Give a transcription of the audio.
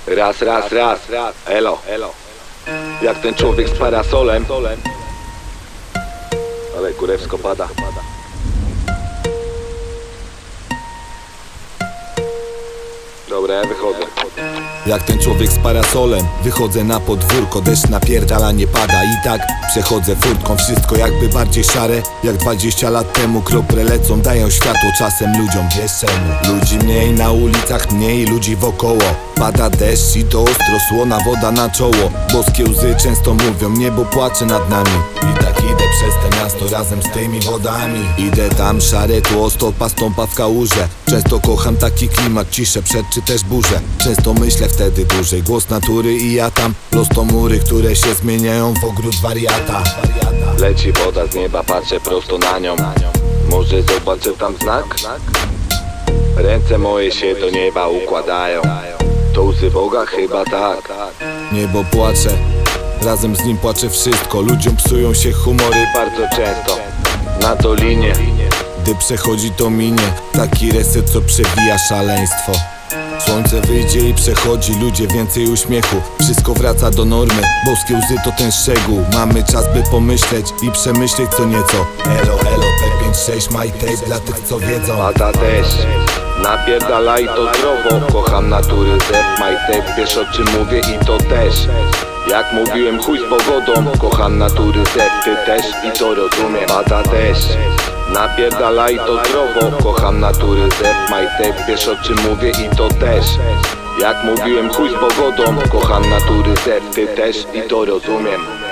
Raz, elo. Jak ten człowiek z parasolem. Ale kurewsko pada. Dobra, ja wychodzę. Jak ten człowiek z parasolem, wychodzę na podwórko. Deszcz napierdala, nie pada i tak przechodzę furtką. Wszystko jakby bardziej szare, jak 20 lat temu. Krople lecą, dają światło czasem ludziom. Wiesz czemu? Ludzi mniej na ulicach, mniej ludzi wokoło. Pada deszcz i to ostro, słona woda na czoło. Boskie łzy często mówią, niebo płacze nad nami. I tak idę przez te miasto razem z tymi wodami. Idę tam, szare tło, stopa stąpa w kałuże. Często kocham taki klimat, ciszę przed czy też burzę. Często myślę wtedy dłużej, głos natury i ja tam. Los to mury, które się zmieniają w ogród wariata. Leci woda z nieba, patrzę prosto na nią. Może zobaczę tam znak? Ręce moje się do nieba układają. To łzy Boga? Chyba tak. Niebo płacze, razem z nim płacze wszystko. Ludziom psują się humory Bardzo często na dolinie. Gdy przechodzi to minie, taki reset co przewija szaleństwo. Słońce wyjdzie i przechodzi, ludzie więcej uśmiechu. Wszystko wraca do normy, boskie łzy to ten szczegół. Mamy czas by pomyśleć i przemyśleć co nieco. Elo, P56, my tape dla tych co wiedzą. Pada deszcz, napierdalaj to zdrowo. Kocham natury, zep, my tape. Wiesz o czym mówię i to też. Jak mówiłem, chuj z pogodą. Kocham natury, zep, ty też i to rozumiem. Pada deszcz, napierdalaj to zdrowo. Kocham natury, zep, my tape. Wiesz o czym mówię i to też. Jak mówiłem, chuj z pogodą. Kocham natury, zep, ty też i to rozumiem.